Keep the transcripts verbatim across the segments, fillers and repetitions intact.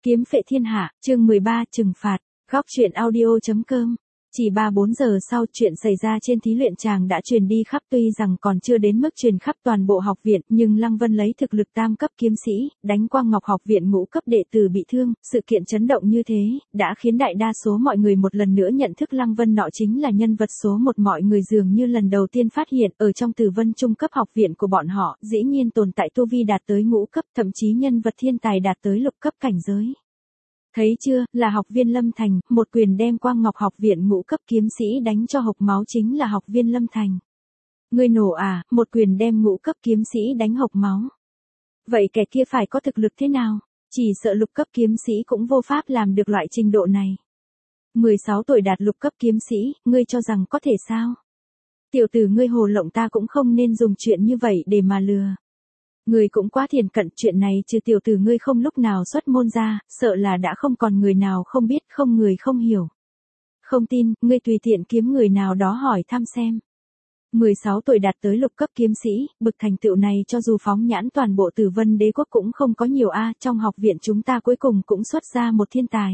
Kiếm phệ thiên hạ, chương mười ba, trừng phạt, góc truyện audio.com. Chỉ ba bốn giờ sau chuyện xảy ra trên thí luyện tràng đã truyền đi khắp, tuy rằng còn chưa đến mức truyền khắp toàn bộ học viện, nhưng Lăng Vân lấy thực lực tam cấp kiếm sĩ, đánh Quang Ngọc học viện ngũ cấp đệ tử bị thương, sự kiện chấn động như thế, đã khiến đại đa số mọi người một lần nữa nhận thức Lăng Vân nọ chính là nhân vật số một, mọi người dường như lần đầu tiên phát hiện, ở trong Tử Vân trung cấp học viện của bọn họ, dĩ nhiên tồn tại tu vi đạt tới ngũ cấp, thậm chí nhân vật thiên tài đạt tới lục cấp cảnh giới. Thấy chưa, là học viên Lâm Thành, một quyền đem Quang Ngọc học viện ngũ cấp kiếm sĩ đánh cho hộc máu chính là học viên Lâm Thành. Ngươi nổ à, một quyền đem ngũ cấp kiếm sĩ đánh hộc máu. Vậy kẻ kia phải có thực lực thế nào? Chỉ sợ lục cấp kiếm sĩ cũng vô pháp làm được loại trình độ này. mười sáu tuổi đạt lục cấp kiếm sĩ, ngươi cho rằng có thể sao? Tiểu tử ngươi hồ lộng, ta cũng không nên dùng chuyện như vậy để mà lừa. Người cũng quá thiền cận, chuyện này trừ tiểu tử ngươi không lúc nào xuất môn ra, sợ là đã không còn người nào không biết, không người không hiểu. Không tin, ngươi tùy tiện kiếm người nào đó hỏi thăm xem. mười sáu tuổi đạt tới lục cấp kiếm sĩ, bực thành tựu này cho dù phóng nhãn toàn bộ Tử Vân đế quốc cũng không có nhiều a, trong học viện chúng ta cuối cùng cũng xuất ra một thiên tài.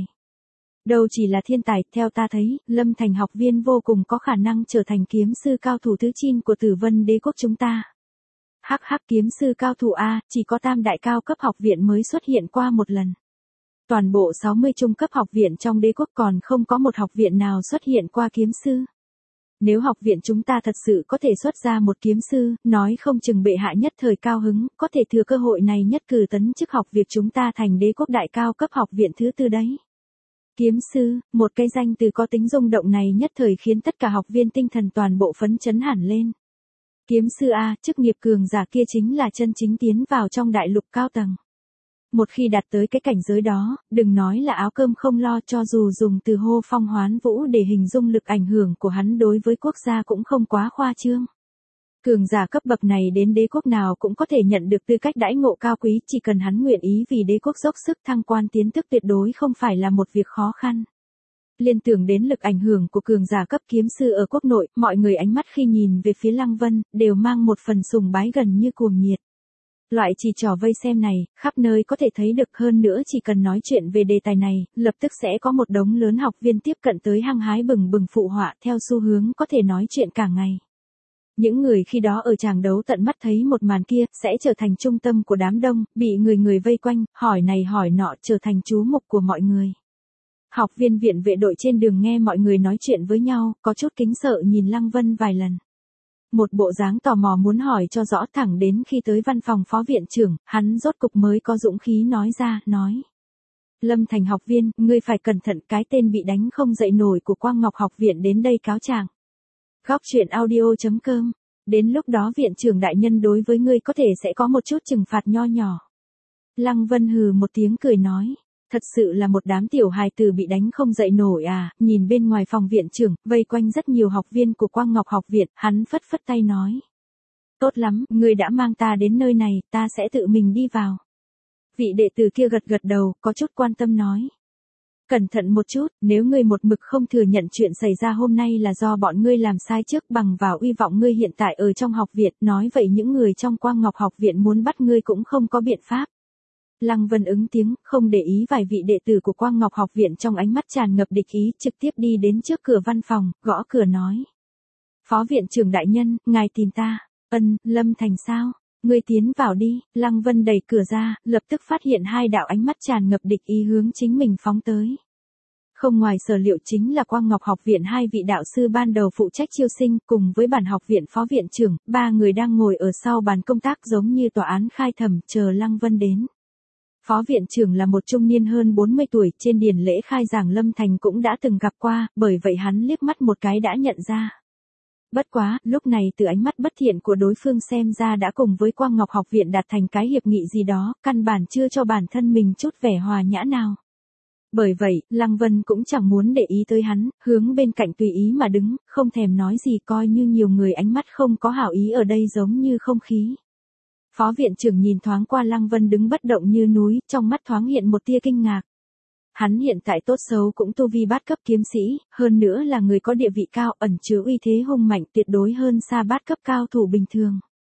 Đâu chỉ là thiên tài, theo ta thấy, Lâm Thành học viên vô cùng có khả năng trở thành kiếm sư cao thủ thứ chín của Tử Vân đế quốc chúng ta. Hắc hắc, kiếm sư cao thủ A, chỉ có tam đại cao cấp học viện mới xuất hiện qua một lần. Toàn bộ sáu mươi trung cấp học viện trong đế quốc còn không có một học viện nào xuất hiện qua kiếm sư. Nếu học viện chúng ta thật sự có thể xuất ra một kiếm sư, nói không chừng bệ hạ nhất thời cao hứng, có thể thừa cơ hội này nhất cử tấn chức học việc chúng ta thành đế quốc đại cao cấp học viện thứ tư đấy. Kiếm sư, một cái danh từ có tính rung động này nhất thời khiến tất cả học viên tinh thần toàn bộ phấn chấn hẳn lên. Kiếm sư A, chức nghiệp cường giả kia chính là chân chính tiến vào trong đại lục cao tầng. Một khi đạt tới cái cảnh giới đó, đừng nói là áo cơm không lo, cho dù dùng từ hô phong hoán vũ để hình dung lực ảnh hưởng của hắn đối với quốc gia cũng không quá khoa trương. Cường giả cấp bậc này đến đế quốc nào cũng có thể nhận được tư cách đãi ngộ cao quý, chỉ cần hắn nguyện ý vì đế quốc dốc sức thăng quan tiến chức tuyệt đối không phải là một việc khó khăn. Liên tưởng đến lực ảnh hưởng của cường giả cấp kiếm sư ở quốc nội, mọi người ánh mắt khi nhìn về phía Lăng Vân, đều mang một phần sùng bái gần như cuồng nhiệt. Loại chỉ trò vây xem này, khắp nơi có thể thấy được, hơn nữa chỉ cần nói chuyện về đề tài này, lập tức sẽ có một đống lớn học viên tiếp cận tới hăng hái bừng bừng phụ họa theo xu hướng có thể nói chuyện cả ngày. Những người khi đó ở tràng đấu tận mắt thấy một màn kia, sẽ trở thành trung tâm của đám đông, bị người người vây quanh, hỏi này hỏi nọ, trở thành chú mục của mọi người. Học viên viện vệ đội trên đường nghe mọi người nói chuyện với nhau, có chút kính sợ nhìn Lăng Vân vài lần. Một bộ dáng tò mò muốn hỏi cho rõ, thẳng đến khi tới văn phòng phó viện trưởng, hắn rốt cục mới có dũng khí nói ra, nói. Lâm Thành học viên, ngươi phải cẩn thận, cái tên bị đánh không dậy nổi của Quang Ngọc học viện đến đây cáo trạng. Góc truyện audio.com. Đến lúc đó viện trưởng đại nhân đối với ngươi có thể sẽ có một chút trừng phạt nho nhỏ. Lăng Vân hừ một tiếng cười nói. Thật sự là một đám tiểu hài tử bị đánh không dậy nổi à, nhìn bên ngoài phòng viện trưởng, vây quanh rất nhiều học viên của Quang Ngọc học viện, hắn phất phất tay nói. Tốt lắm, ngươi đã mang ta đến nơi này, ta sẽ tự mình đi vào. Vị đệ tử kia gật gật đầu, có chút quan tâm nói. Cẩn thận một chút, nếu ngươi một mực không thừa nhận chuyện xảy ra hôm nay là do bọn ngươi làm sai trước, bằng vào uy vọng ngươi hiện tại ở trong học viện, nói vậy những người trong Quang Ngọc học viện muốn bắt ngươi cũng không có biện pháp. Lăng Vân ứng tiếng, không để ý vài vị đệ tử của Quang Ngọc học viện trong ánh mắt tràn ngập địch ý, trực tiếp đi đến trước cửa văn phòng, gõ cửa nói. Phó viện trưởng đại nhân, ngài tìm ta. Ân, Lâm Thành sao? Ngươi tiến vào đi. Lăng Vân đẩy cửa ra, lập tức phát hiện hai đạo ánh mắt tràn ngập địch ý hướng chính mình phóng tới. Không ngoài sở liệu chính là Quang Ngọc học viện hai vị đạo sư ban đầu phụ trách chiêu sinh, cùng với bản học viện phó viện trưởng, ba người đang ngồi ở sau bàn công tác giống như tòa án khai thẩm, chờ Lăng Vân đến. Phó viện trưởng là một trung niên hơn bốn mươi tuổi, trên điển lễ khai giảng Lâm Thành cũng đã từng gặp qua, bởi vậy hắn liếc mắt một cái đã nhận ra. Bất quá, lúc này từ ánh mắt bất thiện của đối phương xem ra đã cùng với Quang Ngọc học viện đạt thành cái hiệp nghị gì đó, căn bản chưa cho bản thân mình chút vẻ hòa nhã nào. Bởi vậy, Lăng Vân cũng chẳng muốn để ý tới hắn, hướng bên cạnh tùy ý mà đứng, không thèm nói gì, coi như nhiều người ánh mắt không có hảo ý ở đây giống như không khí. Phó viện trưởng nhìn thoáng qua Lăng Vân đứng bất động như núi, trong mắt thoáng hiện một tia kinh ngạc. Hắn hiện tại tốt xấu cũng tu vi bát cấp kiếm sĩ, hơn nữa là người có địa vị cao, ẩn chứa uy thế hung mạnh, tuyệt đối hơn xa bát cấp cao thủ bình thường.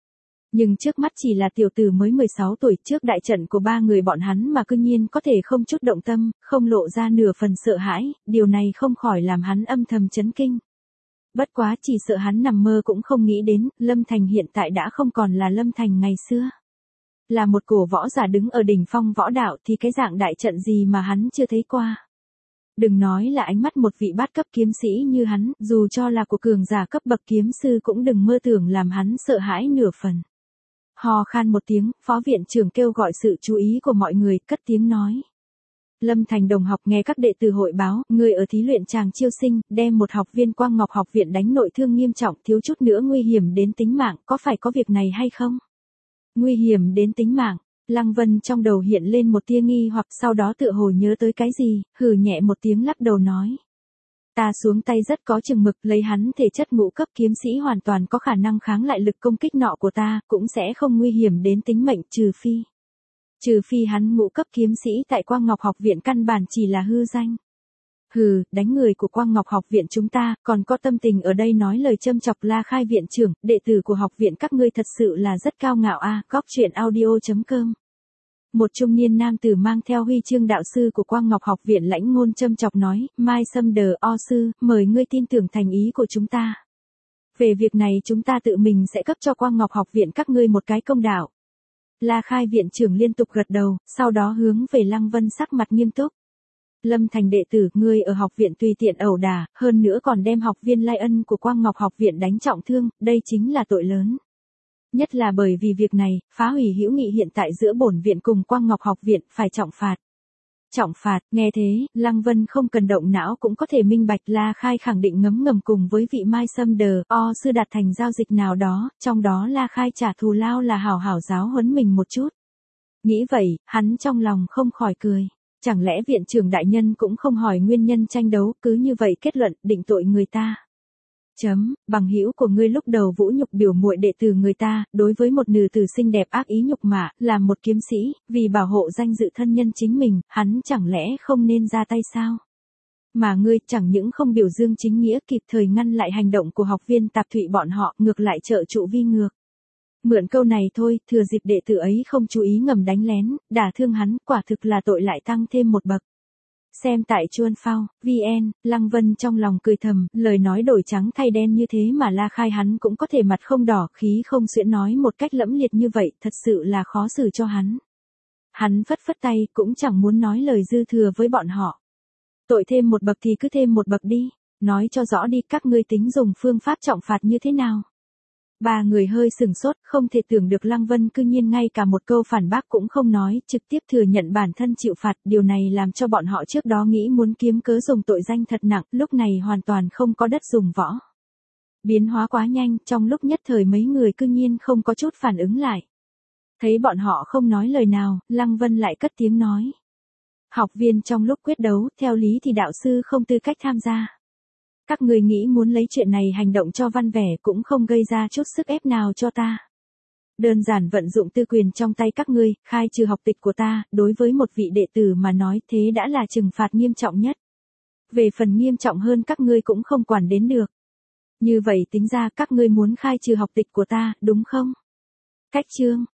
Nhưng trước mắt chỉ là tiểu tử mới mười sáu tuổi, trước đại trận của ba người bọn hắn mà cư nhiên có thể không chút động tâm, không lộ ra nửa phần sợ hãi, điều này không khỏi làm hắn âm thầm chấn kinh. Bất quá chỉ sợ hắn nằm mơ cũng không nghĩ đến, Lâm Thành hiện tại đã không còn là Lâm Thành ngày xưa. Là một cổ võ giả đứng ở đỉnh phong võ đạo thì cái dạng đại trận gì mà hắn chưa thấy qua. Đừng nói là ánh mắt một vị bát cấp kiếm sĩ như hắn, dù cho là của cường giả cấp bậc kiếm sư cũng đừng mơ tưởng làm hắn sợ hãi nửa phần. Hò khan một tiếng, phó viện trưởng kêu gọi sự chú ý của mọi người, cất tiếng nói. Lâm Thành đồng học nghe các đệ tử hội báo, người ở thí luyện tràng chiêu sinh, đem một học viên Quang Ngọc học viện đánh nội thương nghiêm trọng, thiếu chút nữa nguy hiểm đến tính mạng, có phải có việc này hay không? Nguy hiểm đến tính mạng, Lăng Vân trong đầu hiện lên một tia nghi hoặc sau đó tựa hồ nhớ tới cái gì, hừ nhẹ một tiếng lắc đầu nói. Ta xuống tay rất có chừng mực, lấy hắn thể chất ngũ cấp kiếm sĩ hoàn toàn có khả năng kháng lại lực công kích nọ của ta, cũng sẽ không nguy hiểm đến tính mệnh trừ phi. Trừ phi hắn ngũ cấp kiếm sĩ tại Quang Ngọc học viện căn bản chỉ là hư danh. Hừ, đánh người của Quang Ngọc học viện chúng ta, còn có tâm tình ở đây nói lời châm chọc La Khai viện trưởng, đệ tử của học viện các ngươi thật sự là rất cao ngạo a. À, góc truyện audio chấm com. Một trung niên nam tử mang theo huy chương đạo sư của Quang Ngọc học viện lãnh ngôn châm chọc nói, Mai Sâm Đờ O sư, mời ngươi tin tưởng thành ý của chúng ta. Về việc này chúng ta tự mình sẽ cấp cho Quang Ngọc học viện các ngươi một cái công đạo. La Khai viện trưởng liên tục gật đầu, sau đó hướng về Lăng Vân sắc mặt nghiêm túc. Lâm Thành đệ tử, ngươi ở học viện tùy tiện ẩu đả, hơn nữa còn đem học viên Lai Ân của Quang Ngọc học viện đánh trọng thương, đây chính là tội lớn. Nhất là bởi vì việc này, phá hủy hữu nghị hiện tại giữa bổn viện cùng Quang Ngọc học viện, phải trọng phạt. Trọng phạt, nghe thế, Lăng Vân không cần động não cũng có thể minh bạch. La Khai khẳng định ngấm ngầm cùng với vị Mai Sâm Đờ O sư đạt thành giao dịch nào đó, trong đó La Khai trả thù lao là hảo hảo giáo huấn mình một chút. Nghĩ vậy, hắn trong lòng không khỏi cười. Chẳng lẽ viện trưởng đại nhân cũng không hỏi nguyên nhân tranh đấu, cứ như vậy kết luận, định tội người ta. Chấm, bằng hữu của ngươi lúc đầu vũ nhục biểu muội đệ tử người ta, đối với một nữ tử xinh đẹp ác ý nhục mạ, làm một kiếm sĩ, vì bảo hộ danh dự thân nhân chính mình, hắn chẳng lẽ không nên ra tay sao? Mà ngươi chẳng những không biểu dương chính nghĩa kịp thời ngăn lại hành động của học viên Tạp Thụy bọn họ, ngược lại trợ trụ vi ngược. Mượn câu này thôi, thừa dịp đệ tử ấy không chú ý ngầm đánh lén, đả thương hắn, quả thực là tội lại tăng thêm một bậc. Xem tại Chuan Phao, vn, Lăng Vân trong lòng cười thầm, lời nói đổi trắng thay đen như thế mà La Khai hắn cũng có thể mặt không đỏ khí không xuyễn nói một cách lẫm liệt như vậy, thật sự là khó xử cho hắn. Hắn phất phất tay, cũng chẳng muốn nói lời dư thừa với bọn họ. Tội thêm một bậc thì cứ thêm một bậc đi, nói cho rõ đi các ngươi tính dùng phương pháp trọng phạt như thế nào. Ba người hơi sừng sốt, không thể tưởng được Lăng Vân cư nhiên ngay cả một câu phản bác cũng không nói, trực tiếp thừa nhận bản thân chịu phạt, điều này làm cho bọn họ trước đó nghĩ muốn kiếm cớ dùng tội danh thật nặng, lúc này hoàn toàn không có đất dùng võ. Biến hóa quá nhanh, trong lúc nhất thời mấy người cư nhiên không có chút phản ứng lại. Thấy bọn họ không nói lời nào, Lăng Vân lại cất tiếng nói. Học viên trong lúc quyết đấu, theo lý thì đạo sư không tư cách tham gia. Các người nghĩ muốn lấy chuyện này hành động cho văn vẻ cũng không gây ra chút sức ép nào cho ta. Đơn giản vận dụng tư quyền trong tay các ngươi, khai trừ học tịch của ta, đối với một vị đệ tử mà nói thế đã là trừng phạt nghiêm trọng nhất. Về phần nghiêm trọng hơn các ngươi cũng không quản đến được. Như vậy tính ra các ngươi muốn khai trừ học tịch của ta, đúng không? Cách chương.